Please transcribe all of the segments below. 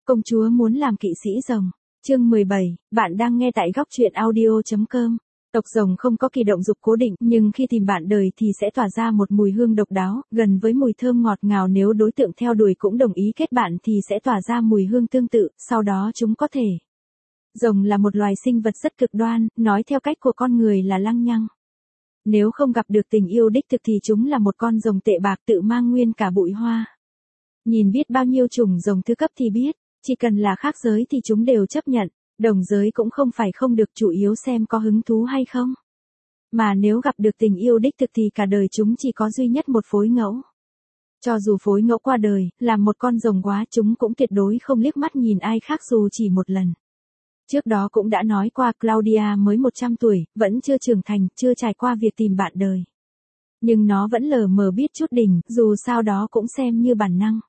Công chúa muốn làm kỵ sĩ rồng. Chương 17, bạn đang nghe tại góc truyện audio.com. Tộc rồng không có kỳ động dục cố định, nhưng khi tìm bạn đời thì sẽ tỏa ra một mùi hương độc đáo, gần với mùi thơm ngọt ngào. Nếu đối tượng theo đuổi cũng đồng ý kết bạn thì sẽ tỏa ra mùi hương tương tự, sau đó chúng có thể. Rồng là một loài sinh vật rất cực đoan, nói theo cách của con người là lăng nhăng. Nếu không gặp được tình yêu đích thực thì chúng là một con rồng tệ bạc tự mang nguyên cả bụi hoa. Nhìn biết bao nhiêu chủng rồng thứ cấp thì biết, chỉ cần là khác giới thì chúng đều chấp nhận, đồng giới cũng không phải không được, chủ yếu xem có hứng thú hay không. Mà nếu gặp được tình yêu đích thực thì cả đời chúng chỉ có duy nhất một phối ngẫu. Cho dù phối ngẫu qua đời, làm một con rồng quá chúng cũng tuyệt đối không liếc mắt nhìn ai khác dù chỉ một lần. Trước đó cũng đã nói qua, Claudia mới 100 tuổi, vẫn chưa trưởng thành, chưa trải qua việc tìm bạn đời. Nhưng nó vẫn lờ mờ biết chút đỉnh, dù sao đó cũng xem như bản năng.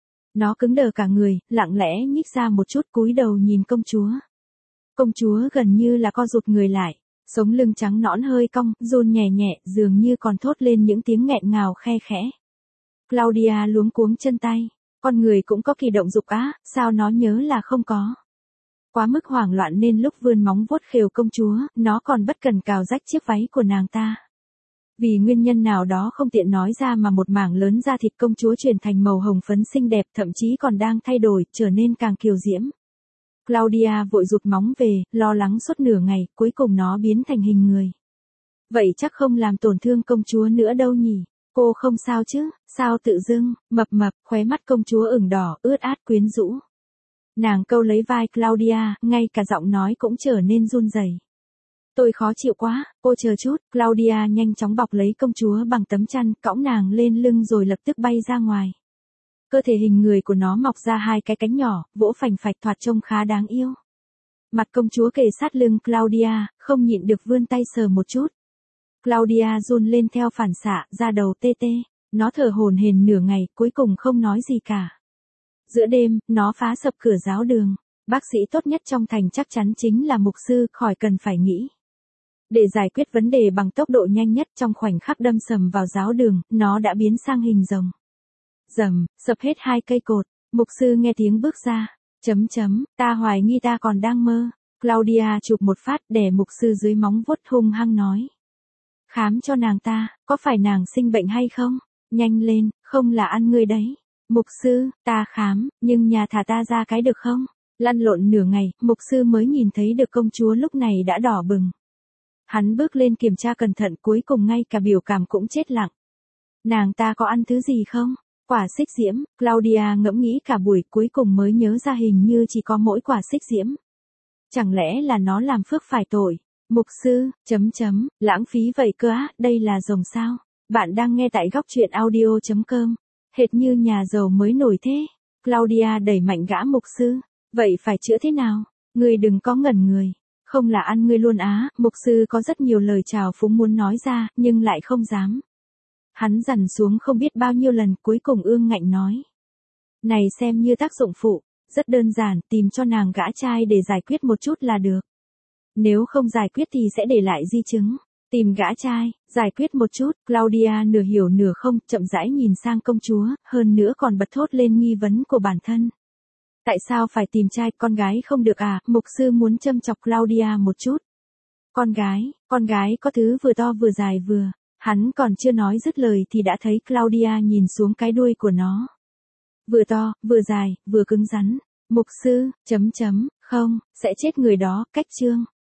Nó cứng đờ cả người, lặng lẽ nhích ra một chút, cúi đầu nhìn công chúa. Công chúa gần như là co rụt người lại, sống lưng trắng nõn hơi cong, run nhẹ nhẹ, dường như còn thốt lên những tiếng nghẹn ngào khe khẽ. Claudia luống cuống chân tay, con người cũng có kỳ động dục á, sao nó nhớ là không có. Quá mức hoảng loạn nên lúc vươn móng vuốt khều công chúa, nó còn bất cần cào rách chiếc váy của nàng ta. Vì nguyên nhân nào đó không tiện nói ra mà một mảng lớn da thịt công chúa chuyển thành màu hồng phấn xinh đẹp, thậm chí còn đang thay đổi, trở nên càng kiều diễm. Claudia vội rụt móng về, lo lắng suốt nửa ngày, cuối cùng nó biến thành hình người. Vậy chắc không làm tổn thương công chúa nữa đâu nhỉ? Cô không sao chứ? Sao tự dưng, mập mập, khóe mắt công chúa ửng đỏ, ướt át quyến rũ. Nàng câu lấy vai Claudia, ngay cả giọng nói cũng trở nên run rẩy. Tôi khó chịu quá, cô chờ chút. Claudia nhanh chóng bọc lấy công chúa bằng tấm chăn, cõng nàng lên lưng rồi lập tức bay ra ngoài. Cơ thể hình người của nó mọc ra hai cái cánh nhỏ, vỗ phành phạch, thoạt trông khá đáng yêu. Mặt công chúa kề sát lưng Claudia, không nhịn được vươn tay sờ một chút. Claudia run lên theo phản xạ, da đầu tê tê. Nó thở hổn hển nửa ngày, cuối cùng không nói gì cả. Giữa đêm, nó phá sập cửa giáo đường. Bác sĩ tốt nhất trong thành chắc chắn chính là mục sư, khỏi cần phải nghĩ. Để giải quyết vấn đề bằng tốc độ nhanh nhất, trong khoảnh khắc đâm sầm vào giáo đường, nó đã biến sang hình rồng. Rầm, sập hết hai cây cột. Mục sư nghe tiếng bước ra. Ta hoài nghi ta còn đang mơ. Claudia chụp một phát, đè mục sư dưới móng vuốt, hung hăng nói. Khám cho nàng ta, có phải nàng sinh bệnh hay không? Nhanh lên, không là ăn ngươi đấy. Mục sư, ta khám, nhưng nhà thả ta ra cái được không? Lăn lộn nửa ngày, mục sư mới nhìn thấy được công chúa lúc này đã đỏ bừng. Hắn bước lên kiểm tra cẩn thận, cuối cùng ngay cả biểu cảm cũng chết lặng. Nàng ta có ăn thứ gì không? Quả xích diễm. Claudia ngẫm nghĩ cả buổi, cuối cùng mới nhớ ra hình như chỉ có mỗi quả xích diễm. Chẳng lẽ là nó làm phước phải tội? Mục sư, lãng phí vậy cơ á, đây là rồng sao? Bạn đang nghe tại góc truyện audio.com. Hệt như nhà giàu mới nổi thế. Claudia đẩy mạnh gã mục sư. Vậy phải chữa thế nào? Ngươi đừng có ngẩn người. Không là ăn ngươi luôn á. Mục sư có rất nhiều lời chào phúng muốn nói ra, nhưng lại không dám. Hắn dằn xuống không biết bao nhiêu lần, cuối cùng ương ngạnh nói. Này xem như tác dụng phụ. Rất đơn giản, tìm cho nàng gã trai để giải quyết một chút là được. Nếu không giải quyết thì sẽ để lại di chứng. Tìm gã trai, giải quyết một chút. Claudia nửa hiểu nửa không, chậm rãi nhìn sang công chúa, hơn nữa còn bật thốt lên nghi vấn của bản thân. Tại sao phải tìm trai, con gái không được à? Mục sư muốn châm chọc Claudia một chút. Con gái có thứ vừa to vừa dài vừa. Hắn còn chưa nói dứt lời thì đã thấy Claudia nhìn xuống cái đuôi của nó. Vừa to, vừa dài, vừa cứng rắn. Mục sư, không, sẽ chết người đó. Cách chương.